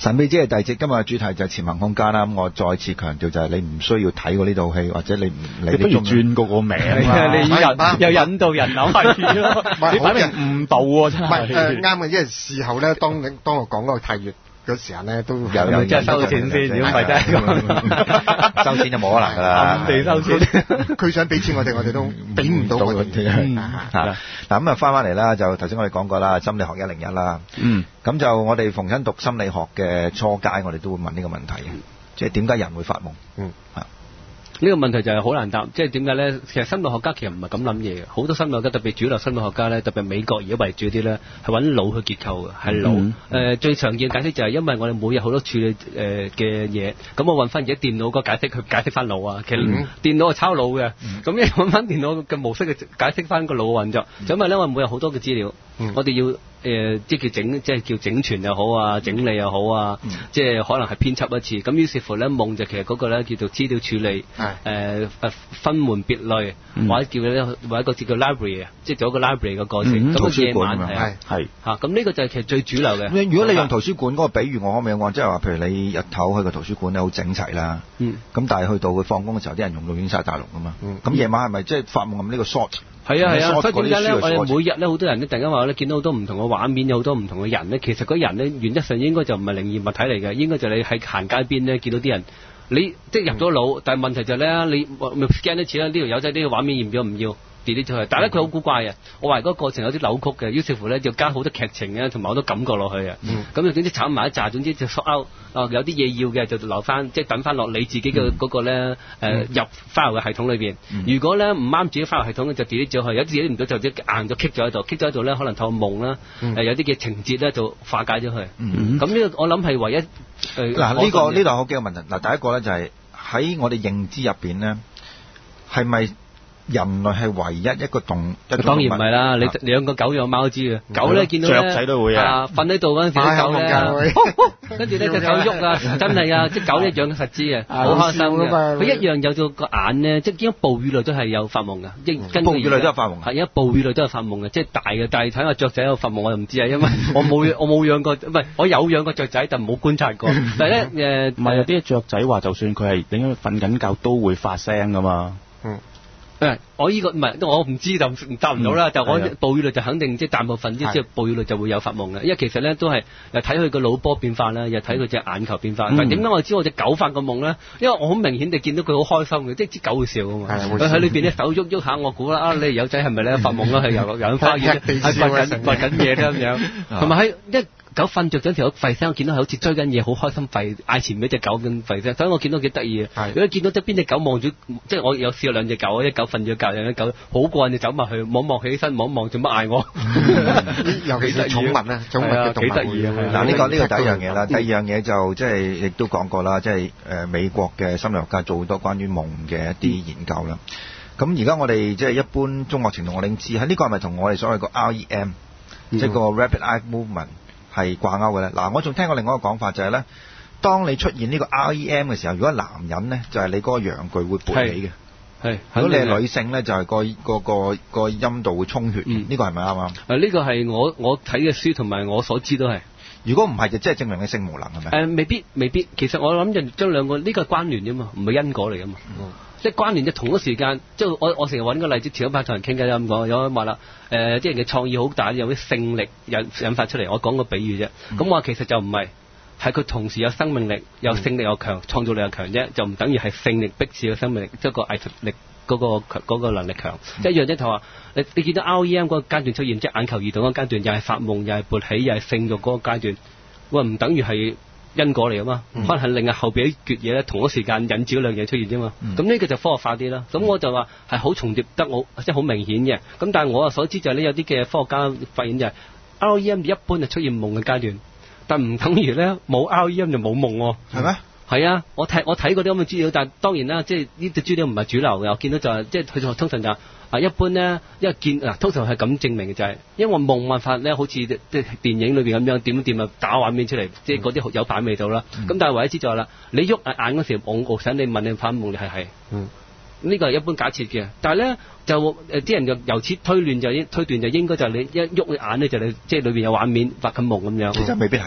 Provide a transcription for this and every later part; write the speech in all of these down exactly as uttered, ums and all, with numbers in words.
神秘之夜第二節今日嘅主題就係潛行空間啦。咁我再次強調就係你唔需要睇過呢套戲，或者你唔你你不如轉個個名啦， 你引又引導人諗係咯，你擺明誤導喎真係。 唔係誒啱嘅，因為事後咧，當你當我講嗰個太乙嗰時候咧，都有有即係收錢先，如果唔係真係收錢就冇可能㗎啦， 暗地收錢。 佢想俾錢我哋，我哋都俾唔到佢哋。 嗱咁啊，翻返嚟啦，就頭先我哋講過啦，心理學一零一啦。 嗯。 咁就我哋逢親讀心理學嘅初階，我哋都會問呢個問題嘅，即係點解人會發夢？ 嗯。 啊。 呢個問題就係好難答，即係點解咧？其實心理學家其實唔係咁諗嘢嘅，好多心理學家特別主流心理學家咧，特別美國而家為主啲咧，係揾腦去結構嘅，係腦。誒、嗯呃、最常見嘅解釋就係因為我哋每日好多處理誒嘅嘢，咁我揾翻而家電腦個解釋去解釋翻腦啊。其實電腦係抄腦嘅，咁一揾翻電腦嘅模式去解釋翻個腦運作。就因為咧，我每日好多嘅資料，嗯、我哋要。誒、呃，即係叫整，即係叫整存又好啊，整理又好啊，嗯、即係可能係編輯一次。咁於是乎咧，夢就其實嗰個咧叫做資料處理，誒、呃、誒分門別類，嗯、或者叫咧，或者一個叫做 library 啊，即係做一個 library 嘅過程。咁、嗯、啊，夜晚係係嚇，咁呢個就係其實最主流嘅。 如果你用圖書館嗰個比喻，我可唔可以講，即係話，譬如你日頭去個圖書館咧，好整齊啦，咁、嗯、但係去到佢放工嘅時候，啲人用到已經晒大龍㗎嘛。咁、嗯、夜晚係咪即係發夢咁呢個 short？ 係啊係啊，所以點解咧？我哋每日咧，好多人咧，突然間話咧，見到好多唔同嘅畫面，有好多唔同嘅人咧。其實嗰人咧，原則上應該就唔係靈異物體嚟嘅，應該就你喺行街邊咧見到啲人，你即係入咗腦，但係問題就係咧，你咪 scan 一次啦，呢條友仔呢個畫面要唔要唔要？delete 咗佢，但係咧佢好古怪嘅，我話嗰個過程有啲扭曲嘅，於是乎咧就加好多劇情嘅，同埋好多感覺落去嘅。咁就總之炒埋一紮，總之就 sort out 啊，有啲嘢要嘅就留翻，即係等翻落你自己嘅嗰個咧誒入 file 嘅系統裏邊。如果咧唔啱自己 file 系統嘅就 delete 咗佢，有啲 delete 唔到就即硬咗 keep 咗喺度 keep 咗喺度咧，可能透過夢啦，誒有啲嘅情節咧就化解咗佢。咁呢個我諗係唯一誒。 嗱呢個呢度好幾個問題。嗱第一個咧就係喺我哋認知入邊咧，係咪？人類係唯一一個動一個動物，當然唔係啦。你兩個狗養貓都知嘅，狗咧見到雀仔都會啊，瞓喺度嗰陣時狗咧，跟住呢隻狗喐啊，真係啊，即狗一樣實知嘅，好開心嘅。佢一樣有咗個眼咧，即係哺乳類都係有發夢嘅，即係哺乳類都有發夢。係，因為哺乳類都有發夢嘅，即係大嘅。但係睇下雀仔有發夢，我就唔知啊，因為我冇我冇養過，唔係我有養過雀仔，但冇觀察過。但係咧誒， 唔係有啲雀仔話，就算佢係點樣瞓緊覺都會發聲噶嘛。嗯。 誒，我呢、這個唔係，我唔知就答唔到啦。嗯、就我哺乳類就肯定即係大部分啲即係哺乳類就會有發夢嘅，因為其實咧都係又睇佢個腦波變化啦，又睇佢隻眼球變化。嗯、但係點解我知我隻狗發個夢咧？因為我好明顯地見到佢好開心嘅，即係啲狗會笑㗎嘛。佢喺裏邊咧手喐喐下，我估啦啊，你友仔係咪咧發夢啦？係游游緊花園，係發緊發緊嘢咧咁樣。同埋喺一狗瞓着咗條吠聲，我見到係好似追緊嘢，好開心吠嗌前面隻狗咁吠聲，所以我見到幾得意嘅。如果見到側邊隻狗望住，即係我有試過兩隻狗，一狗瞓咗覺，兩隻狗好過癮就走埋去望望起身，望望做乜嗌我？ 尤其是寵物啊，寵物嘅動物。 幾得意啊！ 嗱，呢個呢個第一樣嘢啦，第二樣嘢就即係亦都講過啦，即係誒美國嘅心理學家做好多關於夢嘅一啲研究啦。咁而家我哋即係一般中學程度我哋已經知，喺呢個係咪同我哋所謂個 R E M，即係個 Rapid Eye Movement？係掛鈎嘅咧，嗱，我仲聽過另外一個講法就係咧，當你出現呢個 R E M 嘅時候，如果男人咧就係、是、你嗰個陽具會勃起嘅，係，如果你係女性咧就係、是、個個個個陰道會充血，呢、嗯、個係咪啱啊？ 誒，呢個係我我睇嘅書同埋我所知都係。 如果唔係就即係證明你性無能係咪？誒、 呃，未必未必，其實我諗就將兩個呢、這個係關聯啫嘛，唔係因果嚟噶嘛。嗯即係關聯，就同一時間，即係我我成日揾個例子，前一排同人傾偈咁講，有人話啦，誒、呃，啲人嘅創意好大，有啲性力引引發出嚟。我講個比喻啫，咁、嗯、我話其實就唔係，係佢同時有生命力，有性力又強，創造力又強啫，就唔等於係性力逼使個生命力，即係個藝術力嗰、那個嗰、那個能力強。嗯、一樣啫，就話你你見到 R E M 嗰個階段出現，即係眼球移動嗰個階段，又係發夢，又係勃起，又係性慾嗰個階段，喂，唔等於係因果嚟啊嘛，嗯、可能係另外後邊一橛嘢咧，同一時間引致兩樣嘢出現啫嘛。咁呢、嗯、個就科學化啲啦。咁我就話係好重疊得我，即係好明顯嘅。咁但係我所知就係呢，有啲嘅科學家發現就係 R E M 一般就出現夢嘅階段，但唔等於咧冇 R E M 就冇夢喎。係咩？係啊，我睇我睇過啲咁嘅資料，但係當然啦，即係呢啲資料唔係主流嘅。我見到就係、是、即係佢通常就啊一般咧，因為見嗱通常係咁證明嘅就係、是，因為夢幻法咧好似即係電影裏邊咁樣點點啊打畫面出嚟，即係嗰啲有版味道啦。咁、嗯、但係唯一之在啦，你喐眼嗰時候，我想你問你發夢你係係，嗯，呢個係一般假設嘅。但係咧就誒啲人就由此推斷就推斷就應該就係你一喐眼咧就你即係裏邊有畫面發緊夢咁樣。其實未必係嘅。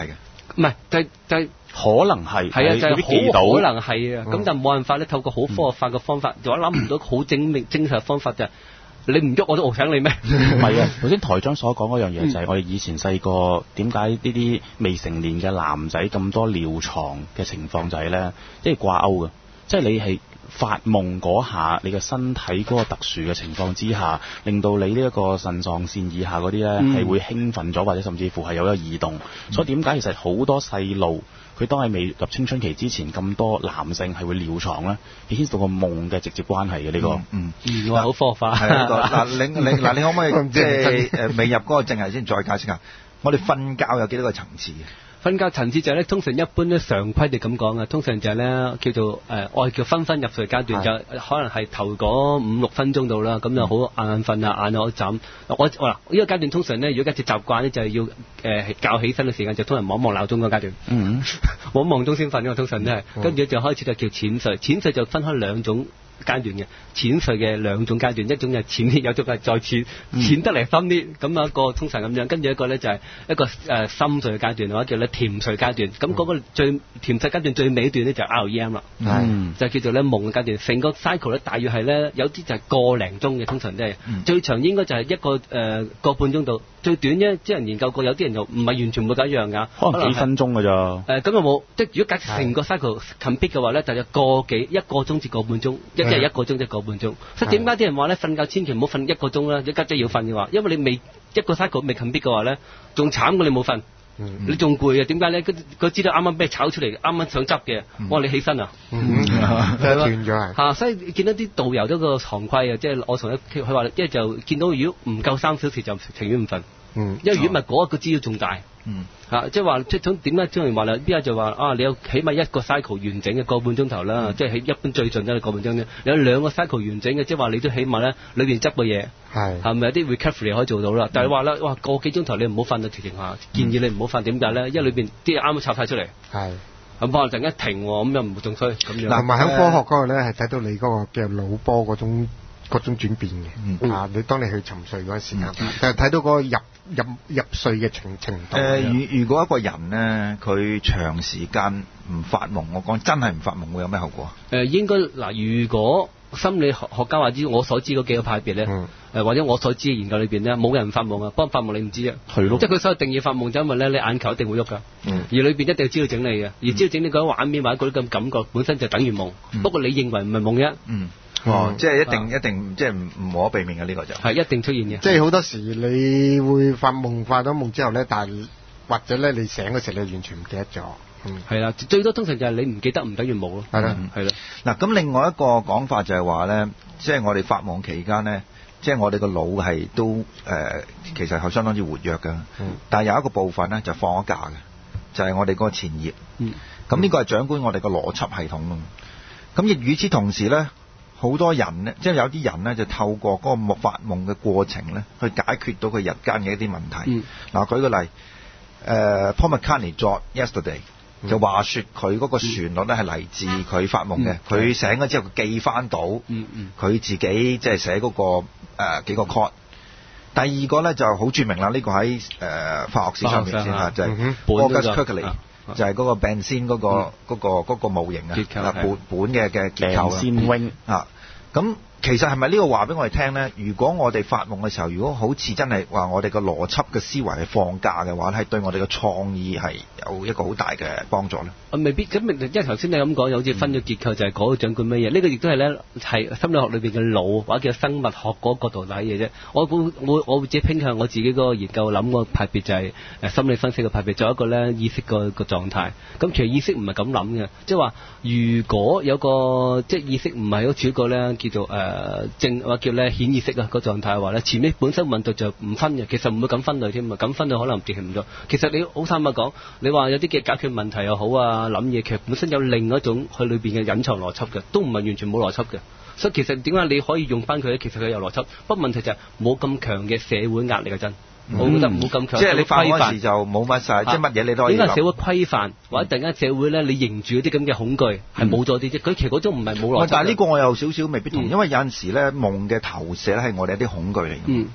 唔係就就係可能係係啊，就係好可能係啊，咁、 嗯、 就冇辦法咧，透過好科學化嘅方法，就諗唔到好精明精確嘅方法就係你唔喐我都餓醒你咩？ 唔係啊，頭先台長所講嗰樣嘢就係我哋以前細個點解呢啲未成年嘅男仔咁多尿床嘅情況就係咧，即係掛鈎嘅，即係你係發夢嗰下，你嘅身體嗰個特殊嘅情況之下，令到你呢一個腎上腺以下嗰啲咧係會興奮咗，或者甚至乎係有一個異動。嗯、所以點解其實好多細路佢當係未入青春期之前，咁多男性係會尿床咧，係牽涉到個夢嘅直接關係嘅呢個。 嗯嗯，哇，好科學化。 係嗱，你你嗱，你可唔可以即係誒未入嗰個正題先再解釋下？我哋瞓覺有幾多個層次嘅？ 瞓覺層次就係咧，通常一般咧常規地咁講啊，通常就係咧叫做誒，我、呃、叫昏昏入睡階段，就可能係頭嗰五六分鐘度啦，咁就好眼眼瞓啊，眼可枕。我我嗱呢個階段通常咧，如果一直習慣咧，就係要誒覺、呃、起身嘅時間就通常望望鬧鐘嗰階段， 嗯， 望望鐘先瞓嘅，通常都係，跟住就開始就叫淺睡，淺睡就分開兩種階段嘅，淺睡嘅兩種階段，一種係淺啲，有種係再淺，淺得嚟深啲，咁啊一個通常咁樣，跟住一個咧就係一個誒、呃、深睡嘅階段，或者叫咧甜睡階段，咁嗰個最甜睡階段最尾段咧就係 R E M 啦， 嗯， 就叫做咧夢嘅階段，成個 cycle 咧大約係咧有啲就係個零鐘嘅，通常都係、嗯、最長應該就係一個誒、呃、個半鐘度，最短咧啲人研究過，有啲人又唔係完全冇咁一樣㗎， 可能幾分鐘㗎咋， 誒咁又冇，即係如果假設成個 cycle complete 嘅話咧，就有個幾一個鐘至個半鐘，一即係一個鐘至個半鐘。所以點解啲人話咧瞓覺千祈唔好瞓一個鐘啦，一家姐要瞓嘅話，因為你未一個 cycle 未 complete 嘅話咧，仲慘過你冇瞓，嗯、你仲攰啊？點解咧？佢佢知道啱啱俾你炒出嚟，啱啱想執嘅，我話你起身啊， 斷咗嚇！所以見到啲導遊都個行規啊，即係我同佢佢話，一係就見到如果唔夠三小時就情願唔瞓。嗯，因為如果唔係嗰個資料仲大，嗯，嚇，即係話即係點解張元話啦？邊日就話啊，你有起碼一個 cycle 完整嘅個半鐘頭啦，嗯、即係喺一般最盡都係個半鐘啫。有兩個 cycle 完整嘅，即係話你都起碼咧裏邊執嘅嘢係係咪有啲 recovery 可以做到啦？嗯、但係話咧，哇個幾鐘頭你唔好瞓到情形下，建議你唔好瞓。點解咧？因為裏邊啲嘢啱啱插晒出嚟，係咁可能突然間停喎，咁又唔仲衰咁樣。 同埋喺科學嗰個咧係睇到你嗰個嘅腦波嗰種嗰種轉變嘅，嗯、啊！你當你去沉睡嗰陣時間，但係睇到嗰個入入入睡嘅程程度。誒、呃， 如如果一個人咧，佢長時間唔發夢，我講真係唔發夢，會有咩後果？ 誒、呃，應該嗱，如果心理學學家話知我所知嗰幾個派別咧，誒、嗯呃、或者我所知嘅研究裏邊咧，冇人發夢啊，不過發夢你唔知啫，係咯，即係佢所謂定義發夢就因為咧，你眼球一定會喐噶，嗯、而裏邊一定要知道整理嘅，而知道整理嗰啲畫面或者嗰啲咁感覺本身就等於夢，嗯、不過你認為唔係夢啫。嗯哦，嗯、即係一定、啊、一定即係唔唔可避免嘅呢、呢個就係一定出現嘅。 即係好多時你會發夢，發咗夢之後咧，但係或者咧你醒嗰時你完全唔記得咗。嗯， 係啦，最多通常就係你唔記得唔等於冇咯。係啦，係啦。 嗱，咁另外一個講法就係話咧，即係我哋發夢期間咧，即係我哋個腦係都誒、呃，其實係相當之活躍㗎。嗯。但係有一個部分咧就放咗假嘅，就係、是、我哋嗰個前葉。嗯。咁呢個係掌管我哋個邏輯系統咯。咁亦與此同時咧。好多人咧，即係有啲人咧，就透過嗰個夢發夢嘅過程咧，去解決到佢日間嘅一啲問題。嗱、嗯，舉個例，誒、呃、Paul McCartney 作 Yesterday、嗯、就話説佢嗰個旋律咧係嚟自佢發夢嘅，佢、嗯、醒咗之後佢記翻到，佢、嗯嗯、自己即係寫嗰、那個誒、呃、幾個 chord。第二個咧就好著名啦，呢、這個喺誒、呃、化學史上面先嚇，就係 August Kersley。就係嗰個 benzene 嗰個嗰、嗯嗰個嗰、嗰個模型啊，本本嘅嘅結構啊，benzene 啊，咁其實係咪呢個話俾我哋聽咧？如果我哋發夢嘅時候，如果好似真係話我哋個邏輯嘅思維係放假嘅話，係對我哋嘅創意係有一個好大嘅幫助咧。啊， 未必咁，因為頭先你咁講，好似分咗結構，就係嗰個掌管乜嘢？呢、呢個亦都係咧，係心理學裏邊嘅腦或者叫生物學嗰個角度睇嘅啫。我估我我會自己傾向我自己嗰個研究諗個派別就係誒心理分析嘅派別，做一個咧意識個個狀態。咁其實意識唔係咁諗嘅，即係話如果有個即係意識唔係好似一個咧叫做誒。呃誒正或叫咧顯意識啊個狀態話咧，前面本身運動就唔分嘅，其實唔會咁分類添啊，咁分類可能執行唔到。其實你好坦白講，你話有啲嘅解決問題又好啊，諗嘢其實本身有另一種佢裏邊嘅隱藏邏輯嘅，都唔係完全冇邏輯嘅。所以其實點解你可以用翻佢咧？其實佢有邏輯，不過問題就係冇咁強嘅社會壓力嘅真。我覺得唔好咁強， 即係你發嗰陣時就冇乜晒，即係乜嘢你都可以諗。點解社會規範或者突然間社會咧，你認住嗰啲咁嘅恐懼係冇咗啲啫？佢其實嗰種唔係冇邏輯。 但係呢個我有少少未必同，因為有陣時咧夢嘅投射咧係我哋一啲恐懼嚟嘅。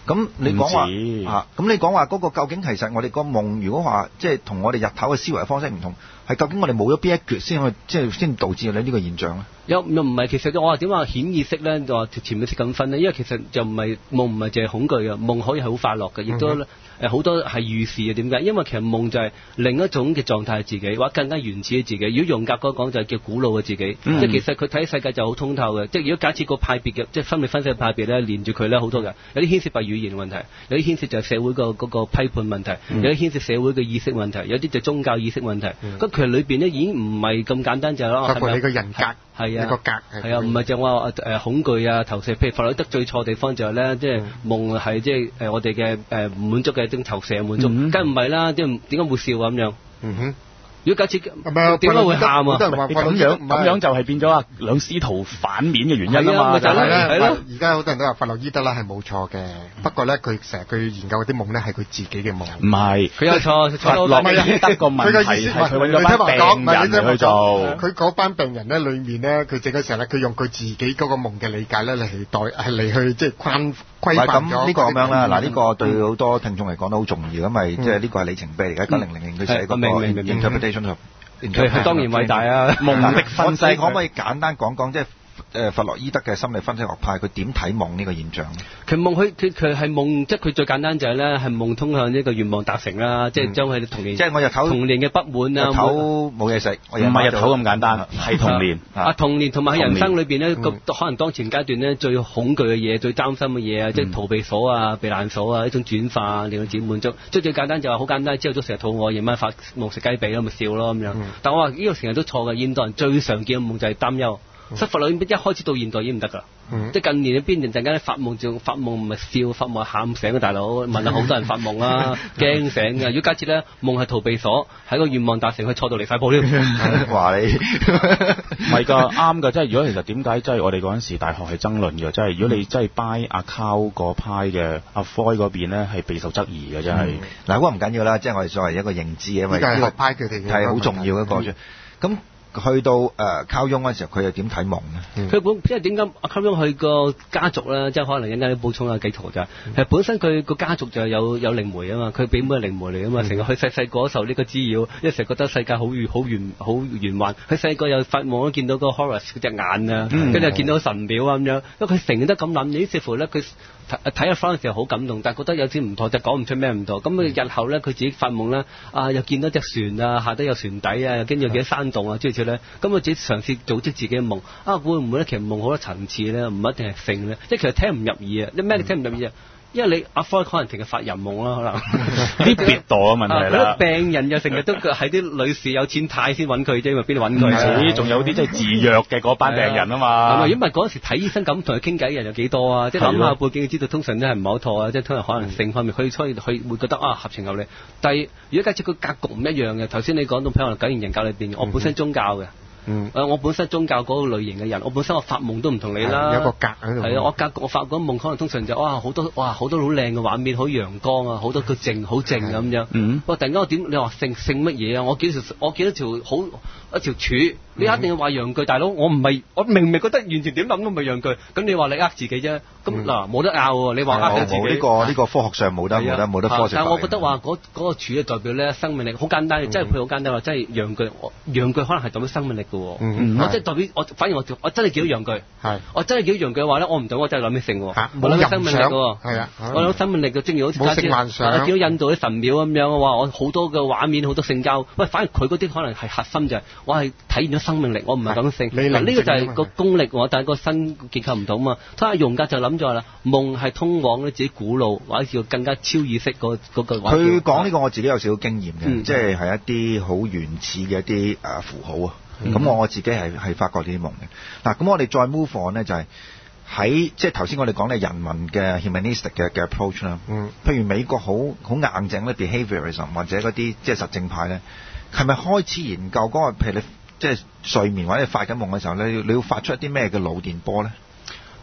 咁你講話啊，咁你講話嗰個究竟其實我哋個夢，如果話即係同我哋日頭嘅思維方式唔同，係究竟我哋冇咗邊一橛先去，即係先導致你呢個現象咧？ 又又唔係，其實我話點話顯意識咧，就話潛意識咁分咧，因為其實就唔係夢，唔係淨係恐懼嘅，夢可以係好快樂嘅，亦都誒好多係預示嘅。點解？因為其實夢就係另一種嘅狀態，自己或者更加原始嘅自己。如果榮格嗰講就係叫古老嘅自己，嗯、即係其實佢睇世界就好通透嘅。即係如果假設個派別嘅，即係心理分析嘅派別咧，連住佢咧好多嘅，有啲牽涉埋語言問題，有啲牽涉就係社會個嗰個批判問題，嗯、有啲牽涉社會嘅意識問題，有啲就宗教意識問題。咁、嗯、其實裏邊咧已經唔係咁簡單就係咯， 包括你個人格。 係啊， 個格係啊，唔係就話誒恐懼啊、投射。譬如弗洛伊德最錯地方就係咧，即係夢係即係誒我哋嘅誒唔滿足嘅一種投射滿足，梗唔係啦，即係點解會笑咁樣？嗯哼。如果假設點解會喊啊？ 咁樣咁樣就係變咗啊兩師徒反面嘅原因啊嘛。 就係咧，而家好多人都話弗洛伊德啦係冇錯嘅，不過咧佢成日佢研究嗰啲夢咧係佢自己嘅夢。唔係， 佢有錯，錯到弗洛伊德個問題係佢揾咗班病人去做。 佢嗰班病人咧裏面咧，佢整嗰時候咧，佢用佢自己嗰個夢嘅理解咧嚟代係嚟去即係框規範咗。 咁呢個咁樣啦，嗱呢個對好多聽眾嚟講都好重要，因為即係呢個係里程碑嚟嘅。一九零零年佢寫嗰個 interpretation。 佢當然偉大啊！ 夢的分析，可唔可以簡單講講即係誒弗洛伊德嘅心理分析學派佢點睇夢呢個現象？ 佢夢佢佢佢係夢，即係佢最簡單就係咧係夢通向呢個願望達成啦，即係將佢童年， 即係我日頭童年嘅不滿啊， 日頭冇嘢食，唔係日頭咁簡單，係童年啊童年同埋喺人生裏邊咧，個可能當前階段咧最恐懼嘅嘢、最擔心嘅嘢啊，即係逃避所啊、避難所啊，一種轉化令佢自己滿足。即係最簡單就係好簡單，朝早成日肚餓，夜晚發夢食雞髀咯，咪笑咯咁樣。但我話呢個成日都錯嘅，現代人最常見嘅夢就係擔憂。所以弗洛伊德一開始到現代已經唔得㗎啦，嗯、即係近年邊人陣間發夢就發夢唔係笑，發夢係喊醒嘅大佬，問下好多人發夢啦，驚醒嘅。如果假設咧夢係逃避所，喺個願望達成，佢錯到離晒譜添。 話你唔係㗎，啱㗎，即係如果其實點解即係我哋嗰陣時大學係爭論嘅，即係如果你真係 buy 阿 Cow 嗰派嘅阿 Freud 嗰邊咧係備受質疑嘅，真係。嗱，嗰個唔緊要啦，即係我哋作為一個認知嘅，因為呢個派佢哋係好重要一個啫。咁去到誒靠翁嗰陣時候，佢又點睇夢咧？ 佢本即係點解阿靠翁佢個家族咧，即係可能陣間啲補充下幾圖就係，其實本身佢個家族就有有靈媒啊嘛，佢表妹係靈媒嚟啊嘛，成日佢細細個受呢個滋擾，一成日覺得世界好圓好圓好圓幻，佢細個又發夢都見到個 Horus 嗰隻眼啊，跟住又見到神廟啊咁樣，因為佢成日都咁諗，於是乎咧佢睇阿 Frank 嘅時候好感動，但係覺得有啲唔妥，就講唔出咩唔妥。咁佢日後咧佢自己發夢咧，啊又見到隻船啊，下底有船底啊，跟住有幾多山洞啊，諸如此類咧。咁佢自己嘗試組織自己嘅夢，啊會唔會咧？其實夢好多層次咧，唔一定係性咧，即係其實聽唔入耳啊！你咩你聽唔入耳啊？因為你阿 Freud 可能成日發淫夢啦，可能啲別墮嘅問題啦。 病人又成日都係啲女士有錢太先揾佢啫，因為邊度揾佢？ 仲有啲即係自虐嘅嗰班病人啊嘛。 如果唔係嗰陣時睇醫生咁同佢傾偈嘅人有幾多啊？即係諗下背景，知道通常都係唔係好妥啊！即係通常可能性方面，佢所以佢會覺得啊合情合理。但係如果假設個格局唔一樣嘅，頭先你講到譬如九型人格裏邊，我本身宗教嘅。嗯，誒，我本身宗教嗰個類型嘅人，我本身我發夢都唔同你啦， 有一個格喺度。 係啊，我格我發嗰夢可能通常就哇好多哇好多好靚嘅畫面，好陽光啊，好多個靜好靜咁樣。嗯，哇！突然間我點你話性性乜嘢啊？我見條我見到條好一條柱，你一定要話陽具，大佬我唔係我明明覺得完全點諗都唔係陽具，咁你話你呃自己啫？咁嗱冇得拗喎，你話呃自己。 呢個呢個科學上冇得冇得冇得科學。 但係我覺得話嗰嗰個柱嘅代表咧生命力好簡單，即係佢好簡單話，即係陽具陽具可能係代表生命力嘅。嗯。即係代表我，反而我我真係見到陽具，係我真係見到陽具嘅話咧，我唔到我真係諗起性喎，我諗起生命力喎，係啊，我諗生命力嘅，正如好似假設見到印度啲神廟咁樣嘅話，我好多嘅畫面，好多性交，喂，反而佢嗰啲可能係核心就係我係體現咗生命力，我唔係講性。嗱呢個就係個功力喎，但係個新結構唔同啊嘛。所以榮格就諗咗啦，夢係通往咧自己古老或者叫更加超意識嗰嗰個。 佢講呢個我自己有少少經驗嘅，即係係一啲好原始嘅一啲誒符號啊。咁、嗯、我我自己係係發覺呢啲夢嘅。嗱，咁我哋再 move on 咧，就係喺即係頭先我哋講嘅人文嘅 humanistic 嘅嘅 approach 啦。嗯。譬如美國好好硬淨咧 behaviorism 或者嗰啲即係實證派咧，係咪開始研究嗰、嗰個譬如你即係睡眠或者發緊夢嘅時候咧，你要發出一啲咩嘅腦電波咧？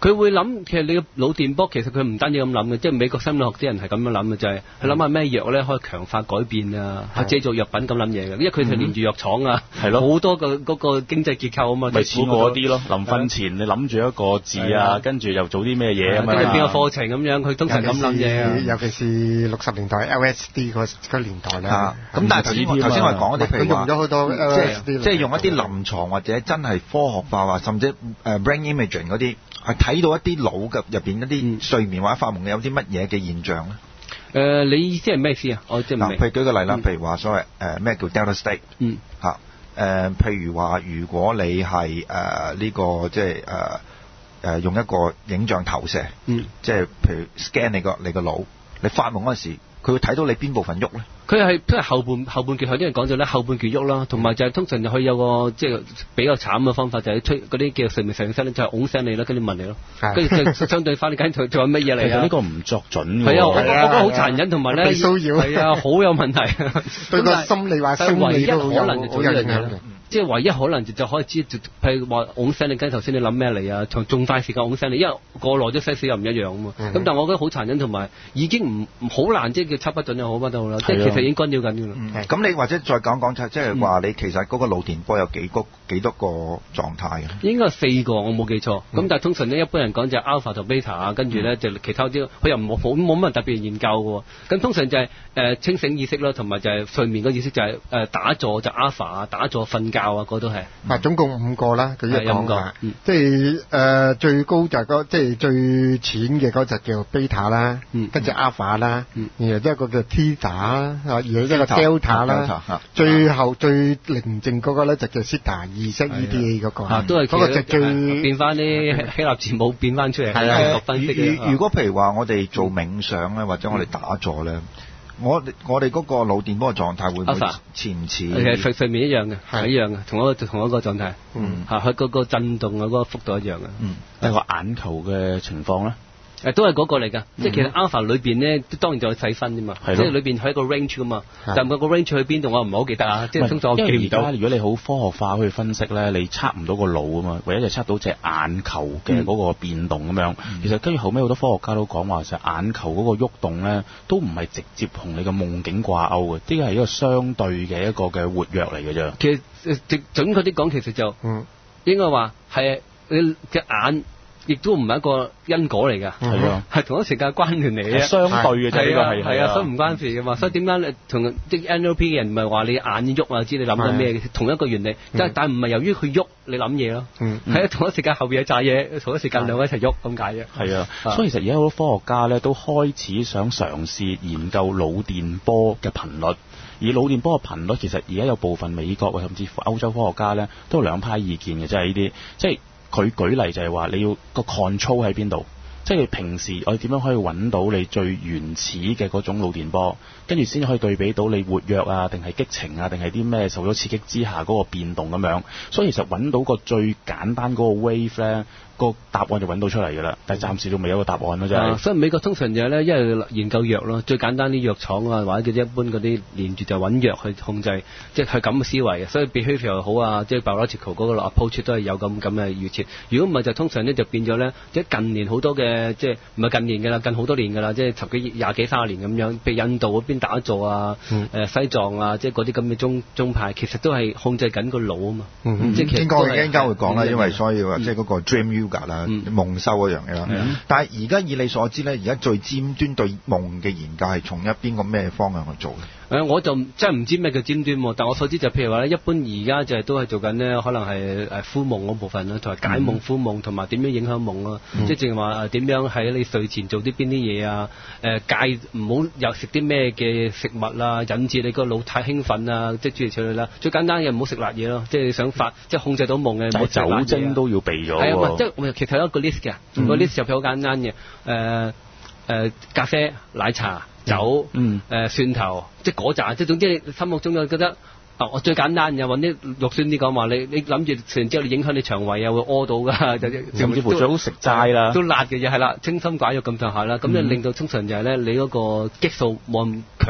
佢會諗，其實你個腦電波其實佢唔單止咁諗嘅，即係美國心理學啲人係咁樣諗嘅，就係佢諗下咩藥咧可以強化改變啊，係借助藥品咁諗嘢嘅，因為佢係連住藥廠啊， 係咯， 好多個嗰個經濟結構啊嘛， 咪似我啲咯。臨瞓前你諗住一個字啊，跟住又做啲咩嘢啊嘛， 跟住變個課程咁樣，佢通常咁諗嘢啊。 尤其是六十年代 L S D 嗰個年代咧， 咁但係頭先頭先我哋講嗰啲，譬如話用咗好多 L S D， 即係用一啲臨床或者真係科學化或甚至誒 brain imaging 嗰啲，係睇到一啲腦嘅入邊一啲睡眠或者發夢有啲乜嘢嘅現象咧？ 誒、呃，你意思係咩意思啊？我即係唔明。 嗱，譬如舉個例啦，譬如話所謂誒咩叫 delta state， 嗯， 嚇誒、呃，譬如話如果你係誒呢個即係誒誒用一個影像投射， 嗯， 即係譬如 scan 你個你個腦，你發夢嗰陣時，佢會睇到你邊部分喐咧？ 佢係即係後半後半橛，有啲人講咗咧，後半橛喐啦，同埋就係通常就佢有個即係比較慘嘅方法，就係吹嗰啲叫睡眠上身咧，就係拱醒你啦，跟住問你咯，跟住就相對翻你緊仲仲有乜嘢嚟啊？ 其實呢個唔作準㗎。 係啊，我覺得好殘忍，同埋咧， 騷擾係啊，好有問題。 對個心理或生理都好有好有影響嘅。 即係唯一可能就就可以知，譬如話拱醒你，跟頭先你諗咩嚟啊？同仲快時間拱醒你，因為過耐咗些少又唔一樣啊嘛。咁、嗯、但係我覺得好殘忍，同埋已經唔好難，即係叫測不準又好乜都好啦。即係其實已經干擾緊㗎啦。 咁、嗯、你或者再講講即係話你其實嗰個腦電波有幾個幾多個狀態嘅？ 應該係四個，我冇記錯。咁、嗯、但係通常呢，一般人講就係 alpha 同 beta 啊，跟住咧就其他啲，佢又冇冇冇乜人特別研究嘅。咁通常就係、是、誒、呃、清醒意識啦，同埋就係睡眠嘅意識就係、是、誒、呃、打坐就 alpha 啊，打坐瞓覺啊，嗰都係。 啊，總共五個啦，佢一講嘅， 嗯、 即係誒、呃、最高就係、嗰、即係最淺嘅嗰隻叫 beta 啦， 嗯、 跟住 alpha 啦， 嗯、 然後一個叫 theta 啦，然後一個 delta 啦， 啊、 最後最寧靜嗰個咧就叫 theta 二式 E D A 嗰、嗰個， 啊、都係嗰個就最變翻啲希臘字母變翻出嚟，係啊，分析嘅。 如果譬如話我哋做冥想咧，或者我哋打坐咧。嗯我我哋嗰個腦電波嘅狀態會唔會似唔似？係睡睡眠一樣嘅，係一樣嘅，同一個同一個狀態。 嗯， 嚇，佢嗰個震動啊，嗰個幅度一樣嘅。 嗯， 但係個眼球嘅情況咧？ 誒都係嗰個嚟㗎，即係其實 alpha 裏邊咧，當然就有細分啫嘛，即係裏邊係一個 range 㗎嘛，但係個 range 去邊度我唔係好記得啊，即係通常我記唔到。因為而家如果你好科學化去分析咧，你測唔到個腦啊嘛，唯一就測到隻眼球嘅嗰個變動咁樣。嗯、其實跟住後尾好多科學家都講話，其實眼球嗰個喐動咧，都唔係直接同你嘅夢境掛鈎嘅，呢個係一個相對嘅一個嘅活躍嚟嘅啫。 其實直準確啲講，其實就應該話係你嘅眼。亦都唔係一個因果嚟㗎，係啊，係同一時間關聯嚟嘅， 相對嘅啫，呢個係係啊，所以唔關事㗎嘛。所以點解你同啲 N L P 嘅人唔係話你眼喐啊，知你諗緊咩？同一個原理，但但唔係由於佢喐你諗嘢咯，係啊，同一時間後邊有炸嘢，同一時間兩個一齊喐咁解啫。 係啊，所以其實而家好多科學家咧都開始想嘗試研究腦電波嘅頻率，而腦電波嘅頻率其實而家有部分美國甚至乎歐洲科學家咧都有兩派意見嘅，即係呢啲即係。佢舉例就係話你要個 control 喺邊度，即係平時我哋點樣可以揾到你最原始嘅嗰種腦電波，跟住先可以對比到你活躍啊，定係激情啊，定係啲咩受咗刺激之下嗰個變動咁樣。所以其實揾到個最簡單嗰個 wave 咧，個答案就揾到出嚟㗎啦。但係暫時都未有個答案咯，真係。所以美國通常就係咧，因為研究藥咯，最簡單啲藥廠啊，或者佢一般嗰啲連住就揾藥去控制，即係咁嘅思維。所以 behaviour 又好啊，即係 biological 嗰個 approach 都係有咁咁嘅預設。如果唔係就通常咧就變咗咧，即係近年好多嘅即係唔係近年㗎啦，近好多年㗎啦，即係十幾廿幾三十年咁樣，譬如印度嗰邊打坐啊，誒、嗯、西藏啊，即係嗰啲咁嘅宗宗派，其實都係控制緊個腦啊嘛。 嗯、即係應該應該會講啦，因為所以話即係嗰個 dream yoga 啦、嗯，夢修嗰樣嘢啦。嗯、但係而家以你所知咧，而家最尖端對夢嘅研究係從一邊個咩方向去做咧？ 誒、呃，我就真係唔知咩叫尖端喎，但我所知就譬如話咧，一般而家就係都係做緊呢，可能係誒呼夢嗰部分啦，同埋解夢、呼夢，同埋點樣影響夢咯。嗯、即係淨係話點樣喺你睡前做啲邊啲嘢啊？誒、呃，戒唔好又食啲咩嘅食物啊，引致你個腦太興奮啊，即係諸如此類啦。最簡單嘅唔好食辣嘢咯，即係你想發即係控制到夢嘅，唔好食辣嘢。 酒精都要避咗。係啊，即係其實有一個 list 嘅，嗯、個 list 入邊好簡單嘅，誒、呃、誒、呃、咖啡、奶茶。酒，嗯，誒、呃、蒜頭，即係嗰扎，即係總之你心目中就覺得，啊，我最簡單又揾啲肉酸啲講話，你你諗住食完之後你影響你腸胃啊，會屙到㗎，就甚至乎最好食齋啦， 都辣嘅嘢係啦，清心寡慾咁上下啦，咁就令到通常就係咧你嗰個激素冇咁強啊。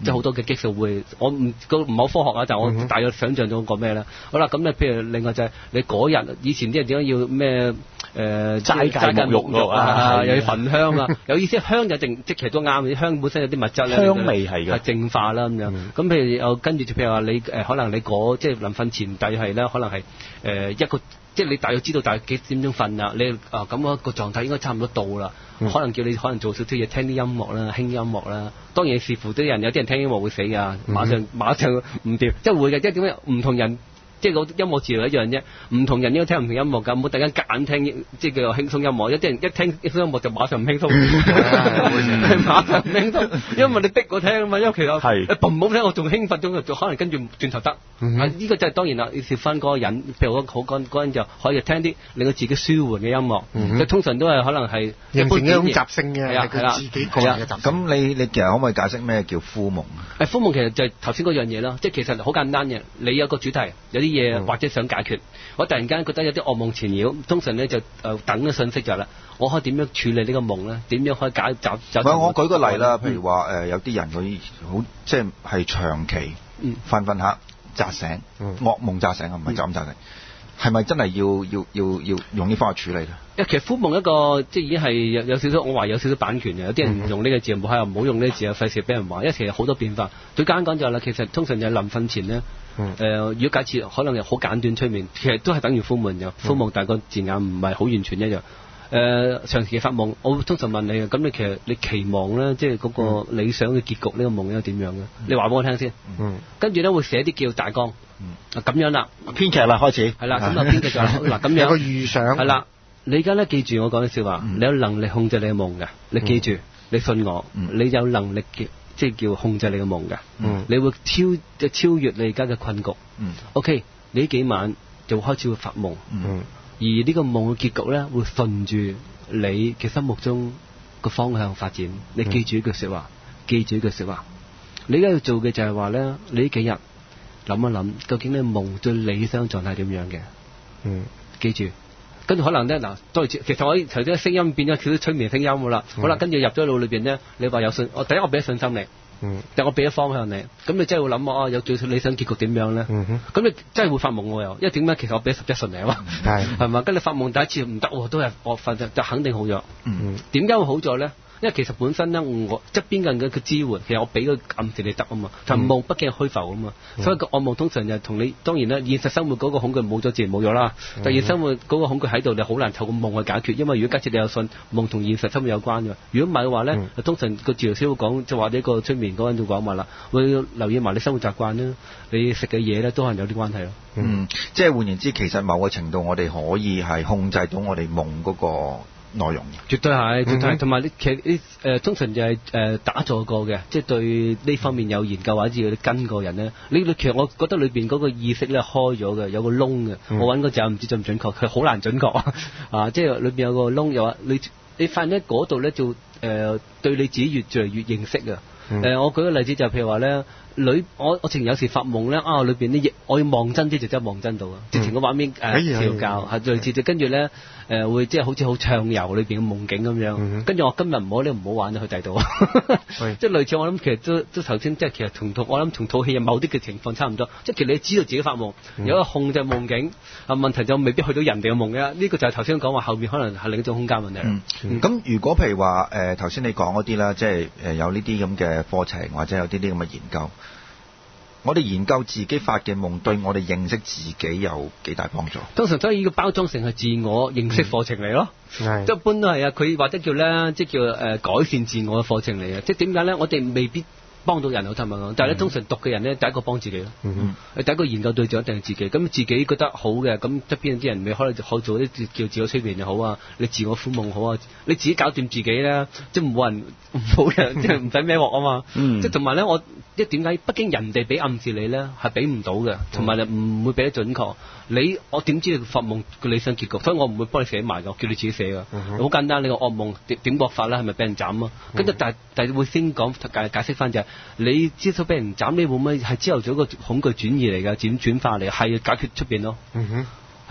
即係好多嘅激素會，我唔個唔好科學啊，但係我大約想像到講咩咧。好啦，咁咧譬如另外就係你嗰日以前啲人點解要咩誒齋戒沐浴啊，又要焚香啊，有意思香就淨即其實都啱，香本身有啲物質咧， 香味係嘅， 係淨化啦咁樣。咁譬如又跟住譬如話你誒可能你嗰即係臨瞓前帝係咧，可能係誒一個。即係你大約知道大約幾點鐘瞓啦，你啊咁個狀態應該差唔多到啦，嗯、可能叫你可能做少少嘢，聽啲音樂啦，輕音樂啦。當然視乎啲人，有啲人聽音樂會死㗎，馬上、嗯、馬上唔掂，即係會嘅，即係點解唔同人。即係個音樂治療一樣啫，唔同人應該聽唔同音樂㗎，唔好突然間夾硬聽，即係叫做輕鬆音樂。有啲人一聽輕鬆音樂就馬上唔輕鬆，馬上唔輕鬆，因為你逼我聽啊嘛。因為其實係誒唔好聽，我仲興奮咗，就可能跟住轉頭得。嗯、啊，呢、這個就係當然啦，要接翻嗰個人。譬如我好嗰嗰人就可以聽啲令佢自己舒緩嘅音樂。嗯、就通常都係可能係形成一種習性嘅，係佢自己個人嘅習性。 咁你你其實可唔可以解釋咩叫呼夢？ 誒呼夢其實就係頭先嗰樣嘢咯，即係其實好簡單嘅。你有個主題，有啲嘢、嗯、或者想解決，我突然間覺得有啲噩夢纏繞，通常咧就誒、呃、等嘅信息就係啦，我可以點樣處理呢個夢咧？點樣可以解走走？唔係， 我舉個例啦，譬如話誒、呃、有啲人佢好即係係長期瞓瞓下扎醒，嗯、噩夢扎醒啊，唔係就咁扎醒，係咪、嗯、真係要要要要用呢方法處理咧？ 因為其實呼夢一個即係已經係有有少少，我話有少少版權嘅，有啲人用呢個字唔好，唔好用呢個字啊，費事俾人話。因為其實好多變化，最簡單講就係啦，其實通常就係臨瞓前咧。誒、嗯呃，如果假設可能又好簡短催眠，其實都係等於呼夢嘅。呼夢但係個字眼唔係好完全一樣。誒、呃，長期發夢，我通常問你嘅，咁你其實你期望咧，即係嗰個理想嘅結局呢個夢應該點樣嘅？嗯、你話俾我聽先。嗯。跟住咧會寫啲叫大綱。嗯。啊，咁樣啦。 編劇啦，開始。 係啦，咁啊編劇就嗱咁樣。 有個預想。 係啦，你而家咧記住我講嘅笑話，嗯、你有能力控制你嘅夢嘅，你記住，嗯、你信我，嗯、你有能力嘅。即係叫控制你嘅夢㗎，嗯、你會超即超越你而家嘅困局。嗯、OK，你呢幾晚就會開始會發夢，嗯、而呢個夢嘅結局咧會順住你嘅心目中個方向發展。你記住呢句説話，嗯、記住呢句説話。你而家要做嘅就係話咧，你呢幾日諗一諗，究竟你夢最理想狀態點樣嘅？嗯，記住。跟住可能咧嗱，當然其實我頭先聲音變咗少少催眠聲音㗎啦。嗯、好啦，跟住入咗腦裏邊咧，你話有信，我第一我俾咗信心你，嗯，但我俾咗方向你，咁你真係會諗啊，有最理想結局點樣咧？咁、嗯、哼你真係會發夢喎又，因為點解？其實我俾咗十一信你啊嘛，係係嘛？跟住發夢第一次唔得喎，都係我瞓就就肯定好咗。嗯，點解會好咗咧？因為其實本身咧，我側邊嘅人嘅嘅支援，其實我俾個暗示你得啊嘛。但夢畢竟係虛浮啊嘛，嗯、所以個噩夢通常就係同你當然啦，現實生活嗰個恐懼冇咗，自然冇咗啦。嗯、但係現實生活嗰個恐懼喺度，你好難透過夢去解決。因為如果假設你有信夢同現實生活有關嘅，如果唔係嘅話咧，嗯、通常個治療師會講，就話呢個催眠嗰人就講話啦，會留意埋你生活習慣啦，你食嘅嘢咧都可能有啲關係咯。 嗯，嗯即係換言之，其實某個程度我哋可以係控制到我哋夢嗰個內容嘅， 絕對係，絕對係。同埋你其實啲誒通常就係、是、誒、呃、打坐過嘅，即係對呢方面有研究或者要跟個人咧。你你其實我覺得裏邊嗰個意識咧開咗嘅，有個窿嘅。嗯、我揾個字唔知準唔準確，佢好難準確啊！即係裏邊有個窿，又話你你發現咧嗰度咧就誒、呃、對你自己越嚟越認識啊！誒、嗯呃，我舉個例子就譬如話咧，女我我情有時發夢咧啊，裏邊啲我要望真啲就真係望真到啊！直情個畫面誒調教係類似，就跟住咧。誒、呃、會即係好似好暢遊裏邊嘅夢境咁樣，嗯、哼跟住我今日唔好咧，唔好玩咗去第度，即係類似我諗其實都都頭先即係其實同同我諗同套戲有某啲嘅情況差唔多，即係其實你知道自己發夢，嗯、有一個控制夢境，啊問題就未必去到人哋嘅夢嘅，呢、這個就係頭先講話後面可能係另一種空間問題。咁、嗯嗯、如果譬如話誒頭先你講嗰啲啦，即係誒有呢啲咁嘅課程或者有啲啲咁嘅研究。我哋研究自己發嘅夢，對我哋認識自己有幾大幫助？通常都係呢個包裝成係自我認識課程嚟咯，嗯、即係一般都係啊。佢或者叫咧，即係叫誒、呃、改善自我嘅課程嚟嘅。即係點解咧？我哋未必幫到人好坦白講，但係咧通常讀嘅人咧，第一個幫自己咯。嗯嗯、第一個研究對象一定係自己。咁自己覺得好嘅，咁側邊啲人咪可能可以做啲叫自我催眠又好啊，你自我呼夢好啊，你自己搞掂自己咧，即係冇人冇人即係唔使孭鑊啊嘛。嗯、即係同埋咧，我即係點解？畢竟人哋俾暗示你咧係俾唔到嘅，同埋你唔會俾得準確。你我點知你發夢嘅理想結局？所以我唔會幫你寫埋嘅，我叫你自己寫嘅。好、嗯、哼簡單，你個噩夢點點搏法咧？係咪俾人斬啊？跟住、嗯、但但係會先講解解釋翻就係、是、你知道俾人斬，你會唔會係之後做一個恐懼轉移嚟㗎？轉轉化嚟係解決出邊咯。嗯哼係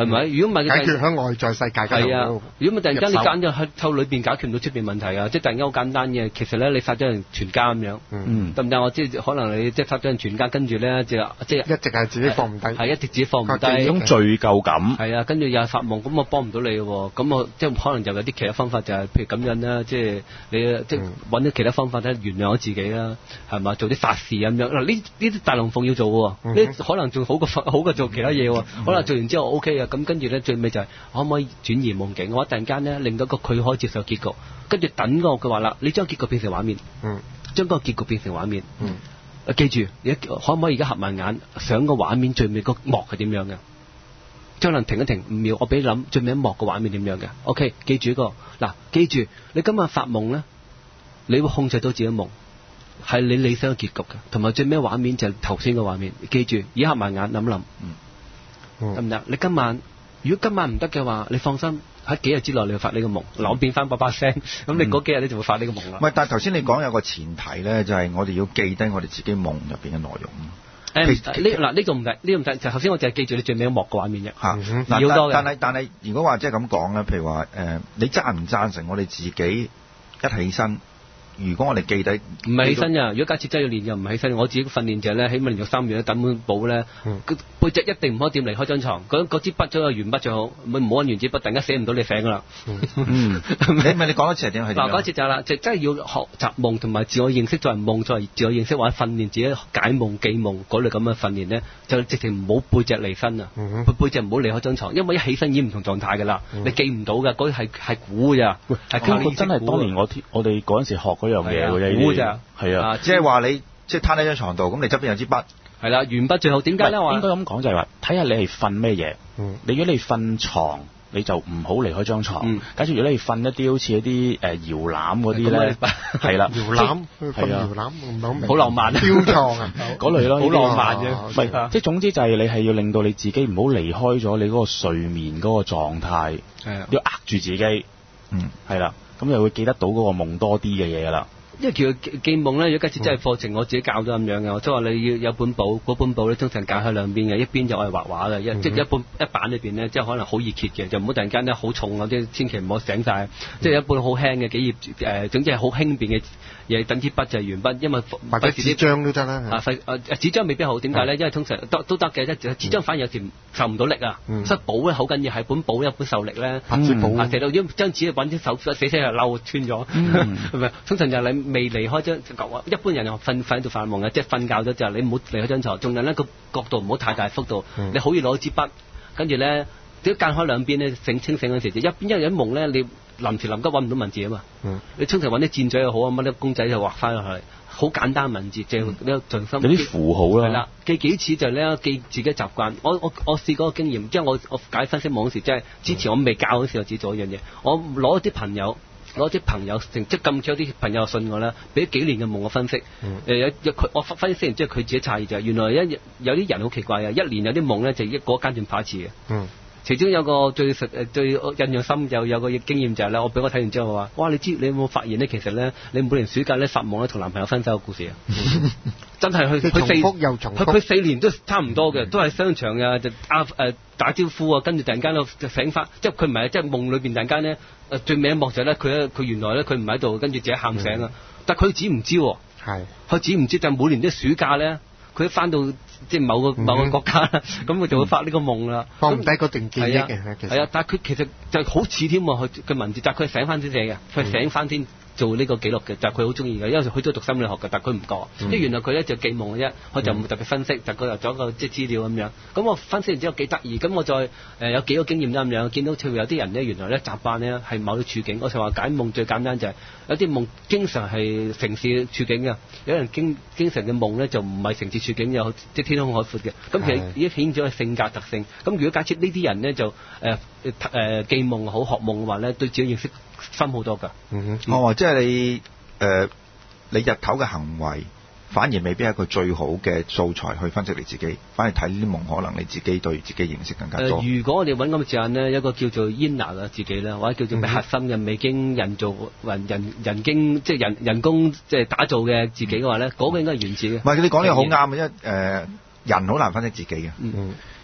係咪？如果唔係解決喺外在世界嗰度。 係啊，如果唔係突然間你揀咗喺透裏邊解決唔到出邊問題啊，即係突然間好簡單嘅，其實咧你殺咗人全家咁樣， 嗯， 得唔得？我即係可能你即係殺咗人全家，跟住咧就即係一直係自己放唔低， 係一直自己放唔低， 嗰種罪疚感。 係啊，跟住又係發夢，咁我幫唔到你喎，咁我即係可能就有啲其他方法，就係譬如咁樣啦，即係你即係揾啲其他方法咧原諒咗自己啦，係嘛？做啲法事咁樣嗱，呢呢啲大龍鳳要做喎，呢可能仲好過好過做其他嘢喎，可能做完之後 O K 啊，咁跟住咧最尾就係可唔可以轉移夢境？我突然間咧令到個佢可以接受結局，跟住等個佢話啦，你將結局變成畫面， 嗯， 將個結局變成畫面， 嗯， 記住你可唔可以而家合埋眼想個畫面最尾個幕係點樣嘅？將能停一停五秒，我俾你諗最尾一幕個畫面點樣嘅 ？OK， 記住一個嗱，記住你今日發夢咧，你會控制到自己夢，係你理想嘅結局嘅，同埋最尾畫面就係頭先嘅畫面。記住，而家合埋眼諗諗，嗯，得唔得？你今晚如果今晚唔得嘅話，你放心，喺幾日之內你會發呢個夢。嗱，我變翻把把聲，咁你嗰幾日你就會發呢個夢啦。 唔係，但係頭先你講有個前提咧，就係我哋要記低我哋自己夢入邊嘅內容。 誒呢嗱呢個唔得，呢個唔得。就頭先我就係記住你最尾一幕嘅畫面啫。 嚇， 嗱，要多嘅。 但係但係，如果話即係咁講咧，譬如話誒，你贊唔贊成我哋自己一起身？如果我哋記低唔係起身㗎，如果假設真係要練又唔係起身。我自己訓練就係咧，起碼連續三個月等本簿咧，個背脊一定唔可以掂離開張床。嗰嗰支筆咗個鉛筆最好，唔好揾原子筆，突然間寫唔到你醒㗎啦。 嗯，你咪你講多次係點係點？ 嗱，嗰次就係啦，就真係要學習夢同埋自我認識作為夢，作為自我認識或者訓練自己解夢記夢嗰類咁嘅訓練咧，就直情唔好背脊離身啊！佢背脊唔好離開張床，因為一起身已經唔同狀態㗎啦，你記唔到㗎，嗰啲係係估㗎咋。係靠你真係當年我我哋嗰陣時學嗰樣嘢喎， 估咋？ 係啊， 即係話你即係攤喺張床度，咁你側邊有支筆， 係啦，鉛筆最好。點解咧？話應該咁講就係話，睇下你係瞓咩嘢。你如果你瞓床，你就唔好離開張床。假設如果你瞓一啲好似一啲誒搖籃嗰啲咧，係啦， 搖籃，瞓搖籃唔係好明， 好浪漫， 飄床啊， 嗰類咯， 好浪漫嘅。 唔係，即係總之就係你係要令到你自己唔好離開咗你嗰個睡眠嗰個狀態，要呃住自己。嗯，係啦，咁就會記得到嗰個夢多啲嘅嘢啦。 因為其實記夢咧，如果假設真係課程，我自己教咗咁樣嘅，即係話你要有本簿，嗰本簿咧通常解開兩邊嘅，一邊就係畫畫嘅，一、嗯、即係一本一版裏邊咧，即係可能好易揭嘅，就唔好突然間咧好重啊，即係千祈唔好醒晒，嗯、即係一本好輕嘅幾頁誒、呃，總之係好輕便嘅嘢，等支筆就係鉛筆，因為或者紙張都得啦。 啊，費誒紙張未必好，點解咧？因為通常都都得嘅，即係紙張反而有時受唔到力啊，嗯、所以簿咧好緊要，係本簿一本受力咧， 拍紙簿啊，寫到張紙揾啲手死死又漏穿咗，係咪？通常就係你未離開張。一般人又瞓瞓喺度發夢嘅，即係瞓覺咗之後，你唔好離開張床，仲有咧個角度唔好太大幅度，嗯、你好易攞支筆，跟住咧點解間開兩邊咧醒清醒嗰時，一邊因為有啲夢咧，你臨時臨急揾唔到文字啊嘛，嗯、你通常揾啲箭嘴又好啊，乜啲公仔就畫翻落去，好簡單文字，就呢個盡心。有啲符號啦。係啦，記幾次就咧記自己習慣。我我我試過個經驗，即係我我解分析夢嗰時，即係之前我未教嗰時，我只做一樣嘢，我攞啲朋友。攞啲朋友成即咁巧啲朋友信我啦，俾幾年嘅夢我分析，誒、嗯呃、有有佢我分析完之後佢自己詫異就係原來一有啲人好奇怪嘅，一年有啲夢咧就一個階段跑一次嘅。嗯，其中有個最實誒最印象深有有個經驗就係咧，我俾我睇完之後話，哇！你知你有冇發現咧？其實咧，你每年暑假咧發夢咧同男朋友分手嘅故事啊，嗯、真係去佢四佢佢四年都差唔多嘅，都係商場啊就啊誒打招呼啊，跟住突然間就醒翻，即係佢唔係即係夢裏邊突然間咧。誒最尾一幕就咧，佢佢原來咧佢唔喺度，跟住自己喊醒啊！嗯、但係佢自己唔知喎，係佢自己唔知，就每年啲暑假咧，佢一翻到即係某個、嗯、某個國家啦，咁佢、嗯、就會發呢個夢啦。放唔低嗰段記憶嘅，其實係啊，但係佢其實就好似添喎，佢嘅文字，但係佢醒翻先寫嘅，佢醒翻先做呢個記錄嘅，就係佢好中意嘅，因為佢都讀心理學嘅，但係佢唔覺，即係、嗯、原來佢咧就記夢嘅啫，佢就唔會特別分析，就佢又做一個即係資料咁樣。咁我分析完之後幾得意，咁我再誒、呃、有幾個經驗咁樣，見到譬如有啲人咧，原來咧習慣咧係某啲處境。我就話解夢最簡單就係、是、有啲夢經常係城市處境嘅，有人經經常嘅夢咧就唔係城市處境，有即係天空海闊嘅。咁其實已經顯咗性格特性。咁如果假設呢啲人咧就誒誒、呃、記夢好學夢嘅話咧，對自己認識深好多㗎。嗯哼， 哦，即係你誒、呃，你日頭嘅行為反而未必係一個最好嘅素材去分析你自己，反而睇呢啲夢，可能你自己對自己認識更加多。 呃、如果我哋揾咁嘅字眼咧，一個叫做 inner 嘅自己啦，或者叫做咩核心嘅未經人造人人人經即係人人工即係打造嘅自己嘅話咧，嗰、嗯、個應該係原始嘅。 唔係，你講呢個好啱嘅，因為誒人好難分析自己嘅。嗯。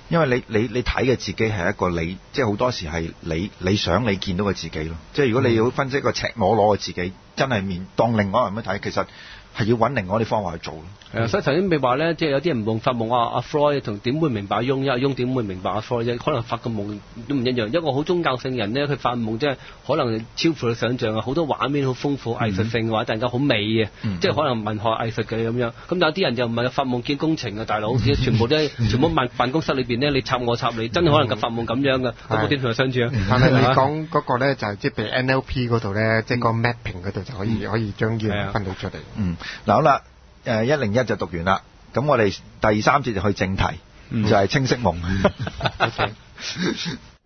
因為你你你睇嘅自己係一個你，即係好多時係你你想你見到嘅自己咯。即係如果你要分析一個赤裸裸嘅自己，真係面當另外一個人咁睇，其實係要揾另外啲方法去做咯。 係啊，所以頭先咪話咧，即係有啲人夢發夢啊，阿 Freud 同點會明白阿翁，因為阿翁點會明白阿 Freud 啫？可能發個夢都唔一樣。一個好宗教性嘅人咧，佢發夢即係可能超乎你想象啊，好多畫面好豐富，藝術性嘅話，突然間好美嘅， 嗯、 即係可能文學藝術嘅咁樣。咁有啲人就唔係發夢見工程啊，大佬，全部都係全部辦辦公室裏邊咧，你插我插你，真係可能個發夢咁樣嘅，咁我點同佢相處啊？ 但係你講嗰個咧就係即係譬如 N L P 嗰度咧，即係個 mapping 嗰度就可以、嗯、可以將嘢分到出嚟。 嗯，嗱好啦。誒一零一就讀完啦，咁我哋第三節就去正題，嗯、就係清晰夢。